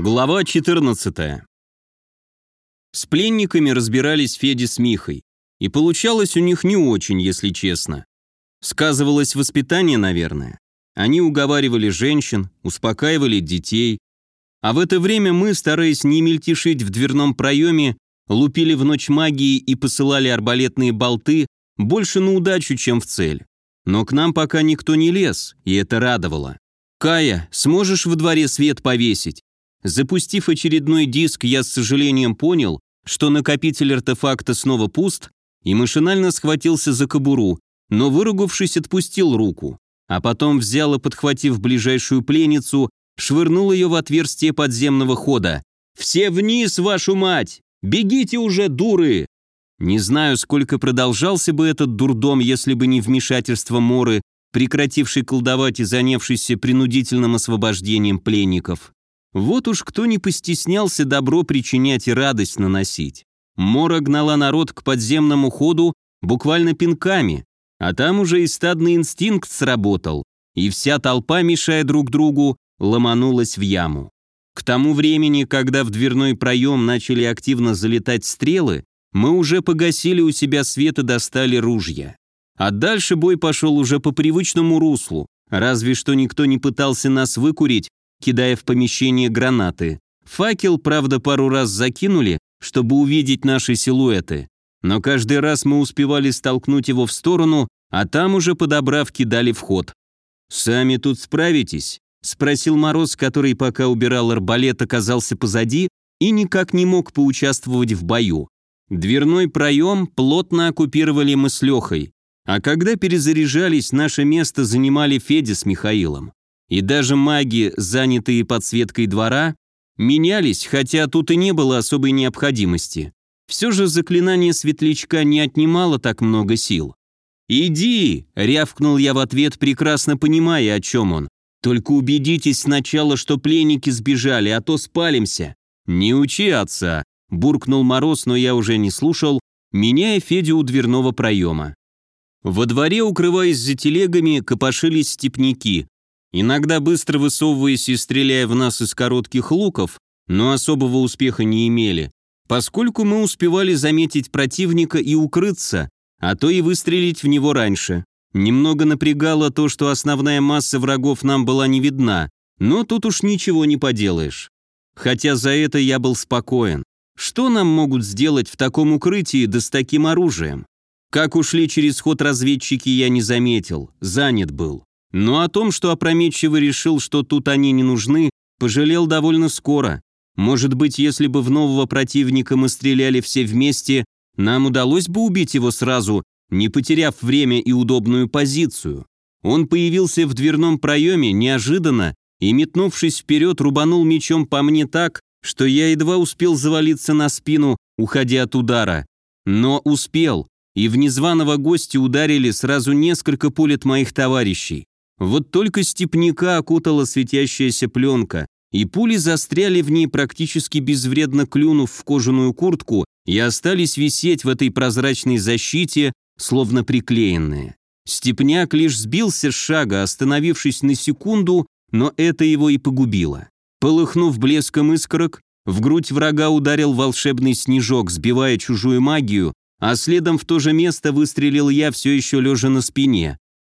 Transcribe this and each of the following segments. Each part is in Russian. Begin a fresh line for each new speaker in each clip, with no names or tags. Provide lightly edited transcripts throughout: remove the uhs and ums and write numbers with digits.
Глава 14. С пленниками разбирались Федя с Михой. И получалось у них не очень, если честно. Сказывалось воспитание, наверное. Они уговаривали женщин, успокаивали детей. А в это время мы, стараясь не мельтешить в дверном проеме, лупили в ночь магии и посылали арбалетные болты больше на удачу, чем в цель. Но к нам пока никто не лез, и это радовало. «Кая, сможешь во дворе свет повесить?» Запустив очередной диск, я с сожалением понял, что накопитель артефакта снова пуст, и машинально схватился за кобуру, но, выругавшись, отпустил руку, а потом взял и, подхватив ближайшую пленницу, швырнул ее в отверстие подземного хода. «Все вниз, вашу мать! Бегите уже, дуры!» Не знаю, сколько продолжался бы этот дурдом, если бы не вмешательство Моры, прекратившей колдовать и занявшейся принудительным освобождением пленников. Вот уж кто не постеснялся добро причинять и радость наносить. Мора гнала народ к подземному ходу буквально пинками, а там уже и стадный инстинкт сработал, и вся толпа, мешая друг другу, ломанулась в яму. К тому времени, когда в дверной проем начали активно залетать стрелы, мы уже погасили у себя свет и достали ружья. А дальше бой пошел уже по привычному руслу, разве что никто не пытался нас выкурить, кидая в помещение гранаты. Факел, правда, пару раз закинули, чтобы увидеть наши силуэты, но каждый раз мы успевали столкнуть его в сторону, а там уже, подобрав, кидали в ход. «Сами тут справитесь?» — спросил Мороз, который, пока убирал арбалет, оказался позади и никак не мог поучаствовать в бою. Дверной проем плотно оккупировали мы с Лехой, а когда перезаряжались, наше место занимали Федя с Михаилом. И даже маги, занятые подсветкой двора, менялись, хотя тут и не было особой необходимости. Все же заклинание светлячка не отнимало так много сил. «Иди!» — рявкнул я в ответ, прекрасно понимая, о чем он. «Только убедитесь сначала, что пленники сбежали, а то спалимся». «Не учи отца!» — буркнул Мороз, но я уже не слушал, меняя Федю у дверного проема. Во дворе, укрываясь за телегами, копошились степняки, иногда быстро высовываясь и стреляя в нас из коротких луков, но особого успеха не имели, поскольку мы успевали заметить противника и укрыться, а то и выстрелить в него раньше. Немного напрягало то, что основная масса врагов нам была не видна, но тут уж ничего не поделаешь. Хотя за это я был спокоен. Что нам могут сделать в таком укрытии да с таким оружием? Как ушли через ход разведчики, я не заметил, занят был. Но о том, что опрометчиво решил, что тут они не нужны, пожалел довольно скоро. Может быть, если бы в нового противника мы стреляли все вместе, нам удалось бы убить его сразу, не потеряв время и удобную позицию. Он появился в дверном проеме неожиданно и, метнувшись вперед, рубанул мечом по мне так, что я едва успел завалиться на спину, уходя от удара. Но успел, и в незваного гостя ударили сразу несколько пуль от моих товарищей. Вот только степняка окутала светящаяся пленка, и пули застряли в ней, практически безвредно клюнув в кожаную куртку, и остались висеть в этой прозрачной защите, словно приклеенные. Степняк лишь сбился с шага, остановившись на секунду, но это его и погубило. Полыхнув блеском искорок, в грудь врага ударил волшебный снежок, сбивая чужую магию, а следом в то же место выстрелил я, все еще лежа на спине.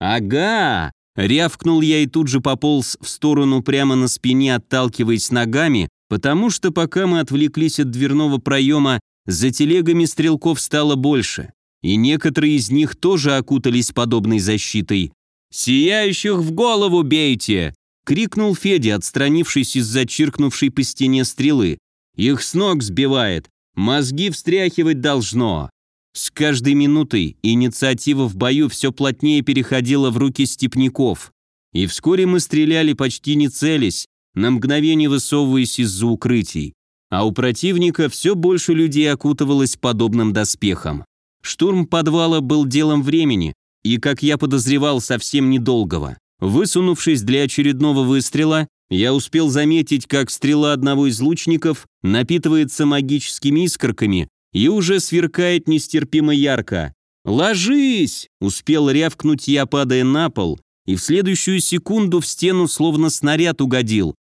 «Ага!» — рявкнул я и тут же пополз в сторону прямо на спине, отталкиваясь ногами, потому что пока мы отвлеклись от дверного проема, за телегами стрелков стало больше, и некоторые из них тоже окутались подобной защитой. «Сияющих в голову бейте!» — крикнул Федя, отстранившись из-за чиркнувшей по стене стрелы. «Их с ног сбивает, мозги встряхивать должно». С каждой минутой инициатива в бою все плотнее переходила в руки степняков, и вскоре мы стреляли почти не целясь, на мгновение высовываясь из-за укрытий, а у противника все больше людей окутывалось подобным доспехом. Штурм подвала был делом времени, и, как я подозревал, совсем недолгого. Высунувшись для очередного выстрела, я успел заметить, как стрела одного из лучников напитывается магическими искорками и уже сверкает нестерпимо ярко. «Ложись!» – успел рявкнуть я, падая на пол, и в следующую секунду в стену словно снаряд угодил,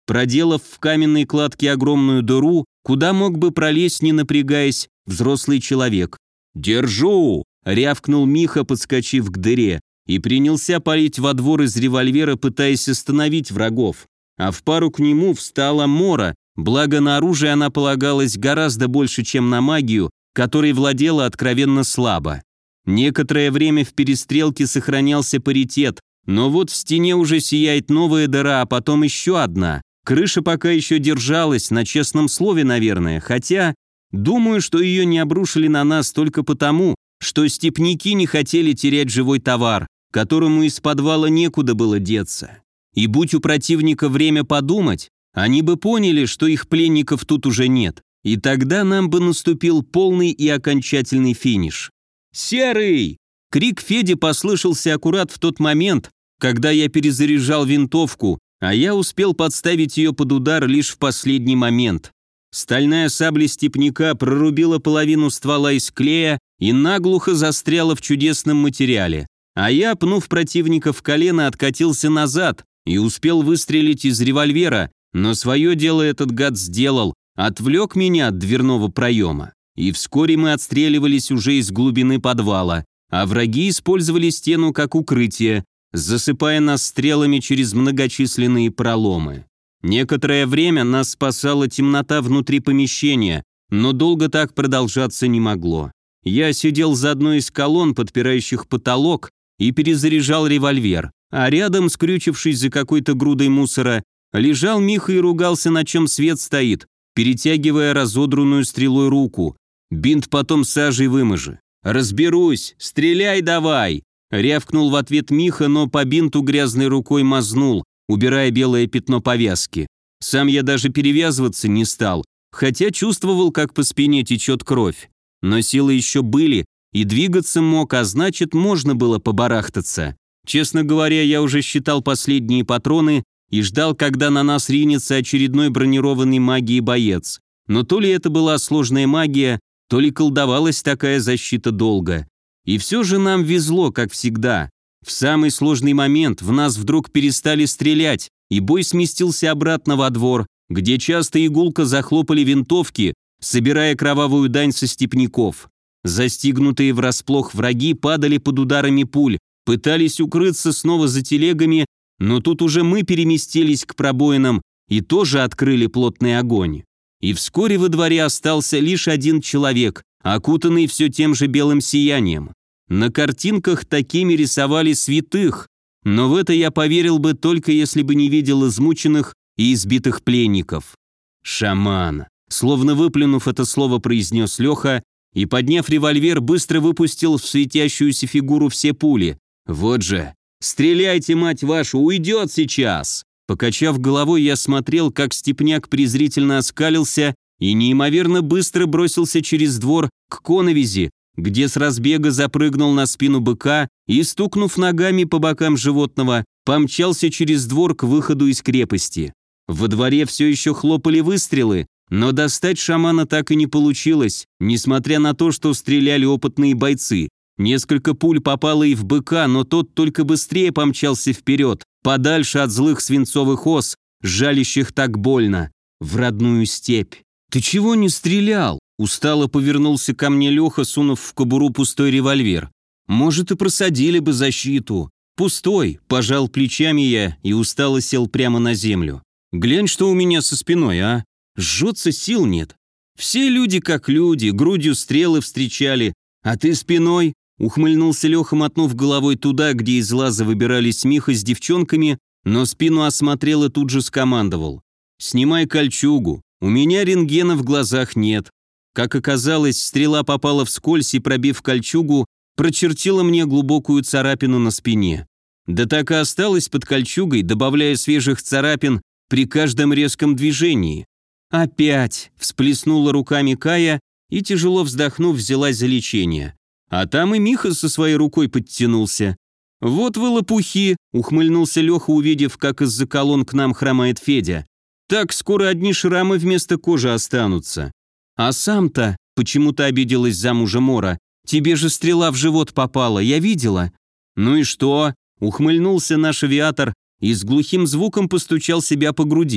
проделав в каменной кладке огромную дыру, куда мог бы пролезть, не напрягаясь, взрослый человек. «Держу!» — рявкнул Миха, подскочив к дыре, и принялся палить во двор из револьвера, пытаясь остановить врагов. А в пару к нему встала Мора, благо на оружие она полагалась гораздо больше, чем на магию, которой владела откровенно слабо. Некоторое время в перестрелке сохранялся паритет, но вот в стене уже сияет новая дыра, а потом еще одна. Крыша пока еще держалась, на честном слове, наверное, хотя, думаю, что ее не обрушили на нас только потому, что степняки не хотели терять живой товар, которому из подвала некуда было деться. И будь у противника время подумать, они бы поняли, что их пленников тут уже нет, и тогда нам бы наступил полный и окончательный финиш. «Серый!» Крик Феди послышался аккурат в тот момент, когда я перезаряжал винтовку, а я успел подставить ее под удар лишь в последний момент. Стальная сабля степняка прорубила половину ствола из клея и наглухо застряла в чудесном материале, а я, пнув противника в колено, откатился назад и успел выстрелить из револьвера, но свое дело этот гад сделал, отвлек меня от дверного проема. И вскоре мы отстреливались уже из глубины подвала, а враги использовали стену как укрытие, засыпая нас стрелами через многочисленные проломы. Некоторое время нас спасала темнота внутри помещения, но долго так продолжаться не могло. Я сидел за одной из колонн, подпирающих потолок, и перезаряжал револьвер, а рядом, скрючившись за какой-то грудой мусора, лежал Миха и ругался, на чем свет стоит, перетягивая разодранную стрелой руку. «Бинт потом сажей выможи». «Разберусь, стреляй давай!» Рявкнул в ответ Миха, но по бинту грязной рукой мазнул, убирая белое пятно повязки. Сам я даже перевязываться не стал, хотя чувствовал, как по спине течет кровь. Но силы еще были, и двигаться мог, а значит, можно было побарахтаться. Честно говоря, я уже считал последние патроны и ждал, когда на нас ринется очередной бронированный магией боец. Но то ли это была сложная магия, то ли колдовалась такая защита долго. И все же нам везло, как всегда. В самый сложный момент в нас вдруг перестали стрелять, и бой сместился обратно во двор, где часто и гулко захлопали винтовки, собирая кровавую дань со степняков. Застигнутые врасплох враги падали под ударами пуль, пытались укрыться снова за телегами, но тут уже мы переместились к пробоинам и тоже открыли плотный огонь. И вскоре во дворе остался лишь один человек, окутанный все тем же белым сиянием. На картинках такими рисовали святых, но в это я поверил бы только если бы не видел измученных и избитых пленников. «Шаман», словно выплюнув это слово, произнес Леха и, подняв револьвер, быстро выпустил в светящуюся фигуру все пули. «Вот же! Стреляйте, мать вашу, уйдет сейчас!» Покачав головой, я смотрел, как степняк презрительно оскалился и неимоверно быстро бросился через двор к коновизи, где с разбега запрыгнул на спину быка и, стукнув ногами по бокам животного, помчался через двор к выходу из крепости. Во дворе все еще хлопали выстрелы, но достать шамана так и не получилось, несмотря на то, что стреляли опытные бойцы. Несколько пуль попало и в быка, но тот только быстрее помчался вперед, подальше от злых свинцовых ос, жалящих так больно, в родную степь. «Ты чего не стрелял?» Устало повернулся ко мне Леха, сунув в кобуру пустой револьвер. «Может, и просадили бы защиту». «Пустой», – пожал плечами я и устало сел прямо на землю. «Глянь, что у меня со спиной, а? Жжется, сил нет. Все люди как люди, грудью стрелы встречали, а ты спиной?» Ухмыльнулся Леха, мотнув головой туда, где из лаза выбирались Миха с девчонками, но спину осмотрел и тут же скомандовал. «Снимай кольчугу, у меня рентгена в глазах нет». Как оказалось, стрела попала вскользь и, пробив кольчугу, прочертила мне глубокую царапину на спине. Да так и осталась под кольчугой, добавляя свежих царапин при каждом резком движении. «Опять!» – всплеснула руками Кая и, тяжело вздохнув, взялась за лечение. А там и Миха со своей рукой подтянулся. «Вот вы лопухи!» – ухмыльнулся Леха, увидев, как из-за колонн к нам хромает Федя. «Так скоро одни шрамы вместо кожи останутся». «А сам-то», – почему-то обиделась замужа Мора, – «тебе же стрела в живот попала, я видела». «Ну и что?» – ухмыльнулся наш авиатор и с глухим звуком постучал себя по груди.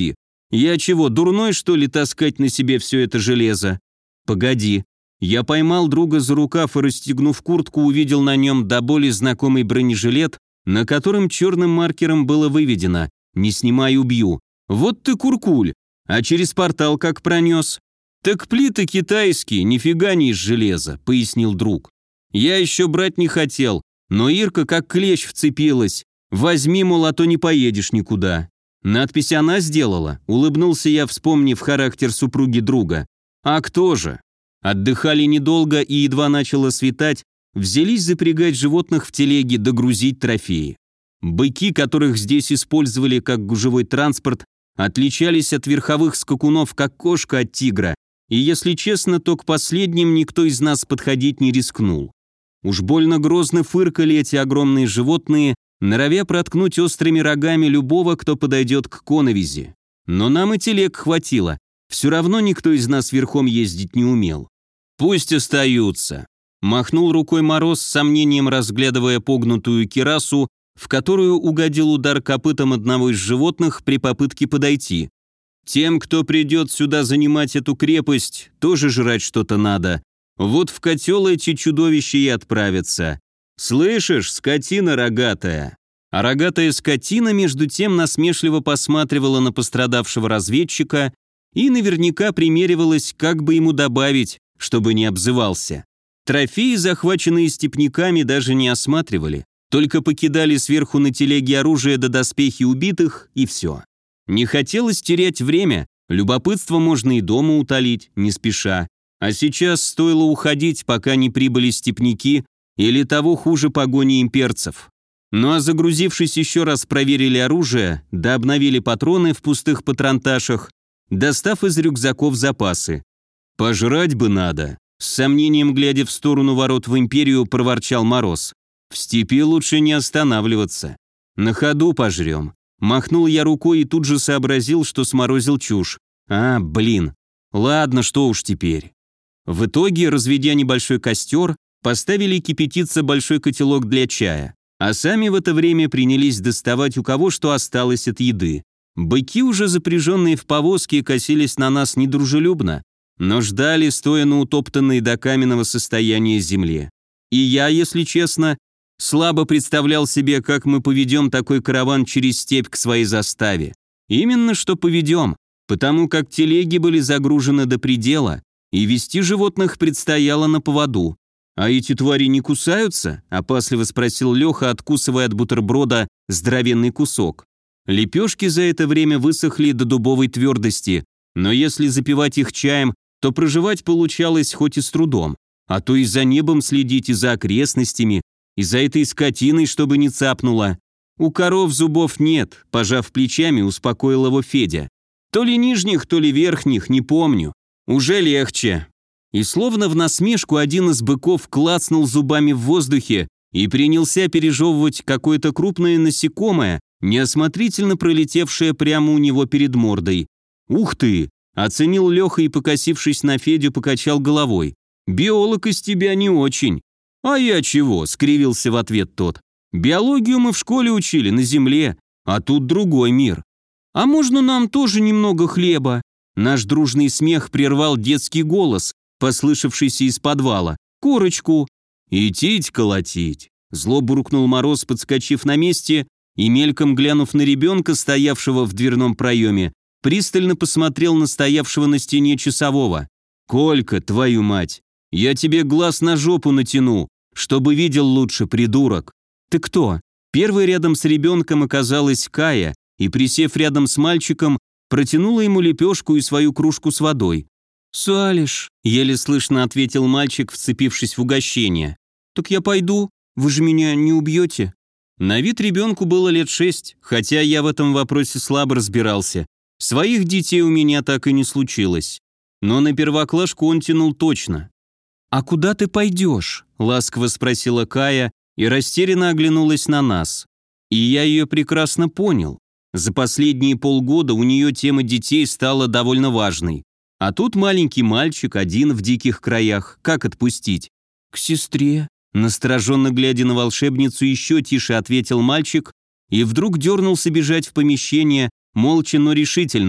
Я чего, дурной, что ли, таскать на себе все это железо? Погоди. Я поймал друга за рукав и, расстегнув куртку, увидел на нем до боли знакомый бронежилет, на котором черным маркером было выведено «Не снимай, убью». Вот ты куркуль. А через портал как пронес? Так плиты китайские, нифига не из железа, пояснил друг. Я еще брать не хотел, но Ирка как клещ вцепилась. Возьми, мол, а то не поедешь никуда. Надпись она сделала, улыбнулся я, вспомнив характер супруги друга. А кто же? Отдыхали недолго и едва начало светать, взялись запрягать животных в телеги, догрузить трофеи. Быки, которых здесь использовали как гужевой транспорт, отличались от верховых скакунов, как кошка от тигра, и, если честно, то к последним никто из нас подходить не рискнул. Уж больно грозно фыркали эти огромные животные, норовя проткнуть острыми рогами любого, кто подойдет к коновизи. Но нам и телег хватило, все равно никто из нас верхом ездить не умел. «Пусть остаются», – махнул рукой Мороз, с сомнением разглядывая погнутую кирасу, в которую угодил удар копытом одного из животных при попытке подойти. «Тем, кто придет сюда занимать эту крепость, тоже жрать что-то надо. Вот в котел эти чудовища и отправятся. Слышишь, скотина рогатая?» А рогатая скотина между тем насмешливо посматривала на пострадавшего разведчика и наверняка примеривалась, как бы ему добавить, чтобы не обзывался. Трофеи, захваченные степняками, даже не осматривали, только покидали сверху на телеге оружие до доспехи убитых, и все. Не хотелось терять время, любопытство можно и дома утолить, не спеша. А сейчас стоило уходить, пока не прибыли степняки, или того хуже погони имперцев. Ну а загрузившись, еще раз проверили оружие, да обновили патроны в пустых патронташах, достав из рюкзаков запасы. «Пожрать бы надо», — с сомнением глядя в сторону ворот в империю, проворчал Мороз. «В степи лучше не останавливаться. На ходу пожрем». Махнул я рукой и тут же сообразил, что сморозил чушь. Блин. Ладно, что уж теперь. В итоге, разведя небольшой костер, поставили кипятиться большой котелок для чая, а сами в это время принялись доставать у кого что осталось от еды. Быки, уже запряженные в повозки, косились на нас недружелюбно, но ждали, стоя на утоптанной до каменного состояния земле. И я, если честно, слабо представлял себе, как мы поведем такой караван через степь к своей заставе. Именно что поведем, потому как телеги были загружены до предела, и вести животных предстояло на поводу. «А эти твари не кусаются?» – опасливо спросил Леха, откусывая от бутерброда здоровенный кусок. Лепешки за это время высохли до дубовой твердости, но если запивать их чаем, то проживать получалось хоть и с трудом, а то и за небом следить, и за окрестностями, и за этой скотиной, чтобы не цапнула. У коров зубов нет, пожав плечами, успокоил его Федя. То ли нижних, то ли верхних, не помню. Уже легче. И словно в насмешку один из быков клацнул зубами в воздухе и принялся пережевывать какое-то крупное насекомое, неосмотрительно пролетевшее прямо у него перед мордой. «Ух ты!» – оценил Леха и, покосившись на Федю, покачал головой. «Биолог из тебя не очень». «А я чего?» – скривился в ответ тот. «Биологию мы в школе учили, на земле, а тут другой мир». «А можно нам тоже немного хлеба?» Наш дружный смех прервал детский голос, послышавшийся из подвала. «Корочку». «Идтить колотить», – зло буркнул Мороз, подскочив на месте и, мельком глянув на ребенка, стоявшего в дверном проеме, пристально посмотрел на стоявшего на стене часового. «Колька, твою мать, я тебе глаз на жопу натяну, чтобы видел лучше, придурок». «Ты кто?» Первой рядом с ребенком оказалась Кая и, присев рядом с мальчиком, протянула ему лепешку и свою кружку с водой. «Салиш», — еле слышно ответил мальчик, вцепившись в угощение. «Так я пойду, вы же меня не убьете?» На вид ребенку было лет 6, хотя я в этом вопросе слабо разбирался. Своих детей у меня так и не случилось. Но на первоклашку он тянул точно. «А куда ты пойдешь?» – ласково спросила Кая и растерянно оглянулась на нас. И я ее прекрасно понял. За последние полгода у нее тема детей стала довольно важной. А тут маленький мальчик один в диких краях. Как отпустить? «К сестре», – настороженно глядя на волшебницу, еще тише ответил мальчик и вдруг дернулся бежать в помещение, молча, но решительно.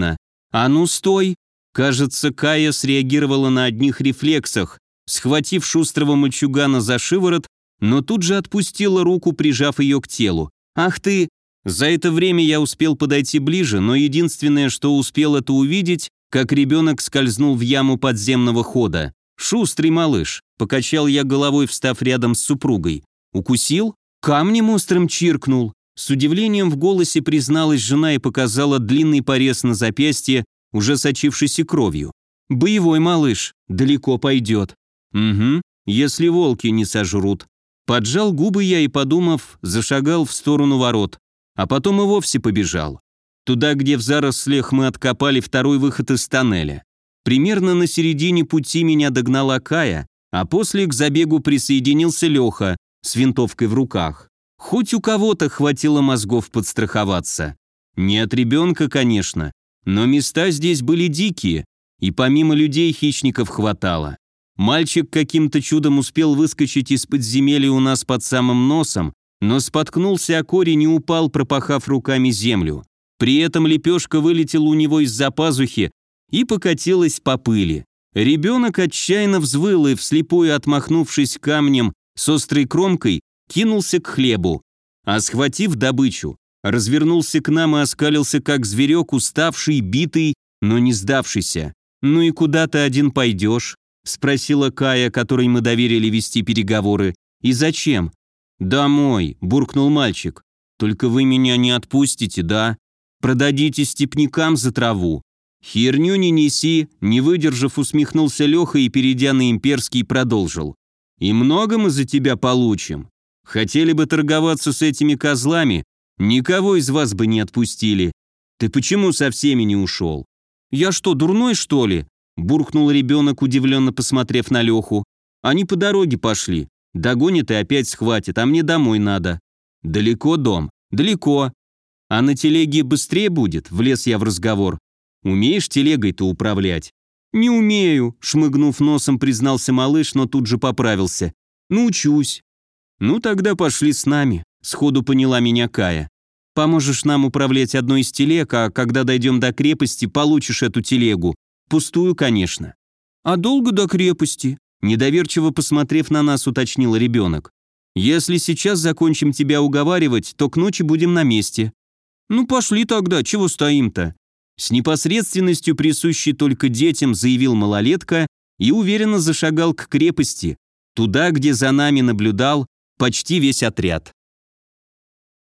«А ну стой!» Кажется, Кая среагировала на одних рефлексах, схватив шустрого мальчугана за шиворот, но тут же отпустила руку, прижав ее к телу. «Ах ты!» За это время я успел подойти ближе, но единственное, что успел, это увидеть, как ребенок скользнул в яму подземного хода. «Шустрый малыш», — покачал я головой, встав рядом с супругой. «Укусил?» «Камнем острым чиркнул». С удивлением в голосе призналась жена и показала длинный порез на запястье, уже сочившийся кровью. «Боевой малыш, далеко пойдет». «Угу, если волки не сожрут». Поджал губы я и, подумав, зашагал в сторону ворот, а потом и вовсе побежал. Туда, где в зарослях мы откопали второй выход из тоннеля. Примерно на середине пути меня догнала Кая, а после к забегу присоединился Леха с винтовкой в руках. Хоть у кого-то хватило мозгов подстраховаться. Не от ребенка, конечно, но места здесь были дикие, и помимо людей хищников хватало. Мальчик каким-то чудом успел выскочить из подземелья у нас под самым носом, но споткнулся о корень и упал, пропахав руками землю. При этом лепешка вылетела у него из-за пазухи и покатилась по пыли. Ребенок отчаянно взвыл и, вслепую отмахнувшись камнем с острой кромкой, кинулся к хлебу, а схватив добычу, развернулся к нам и оскалился, как зверек, уставший, битый, но не сдавшийся. «Ну и куда ты один пойдешь?» — спросила Кая, которой мы доверили вести переговоры. «И зачем?» «Домой», — буркнул мальчик. «Только вы меня не отпустите, да? Продадите степнякам за траву». «Херню не неси», — не выдержав, усмехнулся Леха и, перейдя на имперский, продолжил. «И много мы за тебя получим. Хотели бы торговаться с этими козлами, никого из вас бы не отпустили. Ты почему со всеми не ушел?» «Я что, дурной, что ли?» — буркнул ребенок, удивленно посмотрев на Леху. «Они по дороге пошли. Догонят и опять схватят, а мне домой надо». «Далеко дом?» «Далеко». «А на телеге быстрее будет?» — влез я в разговор. «Умеешь телегой-то управлять?» «Не умею», — шмыгнув носом, признался малыш, но тут же поправился. «Научусь». «Ну тогда пошли с нами», — сходу поняла меня Кая. «Поможешь нам управлять одной из телег, а когда дойдем до крепости, получишь эту телегу. Пустую, конечно». «А долго до крепости?» — недоверчиво посмотрев на нас, уточнил ребенок. «Если сейчас закончим тебя уговаривать, то к ночи будем на месте». «Ну пошли тогда, чего стоим-то?» С непосредственностью, присущей только детям, заявил малолетка и уверенно зашагал к крепости, туда, где за нами наблюдал почти весь отряд.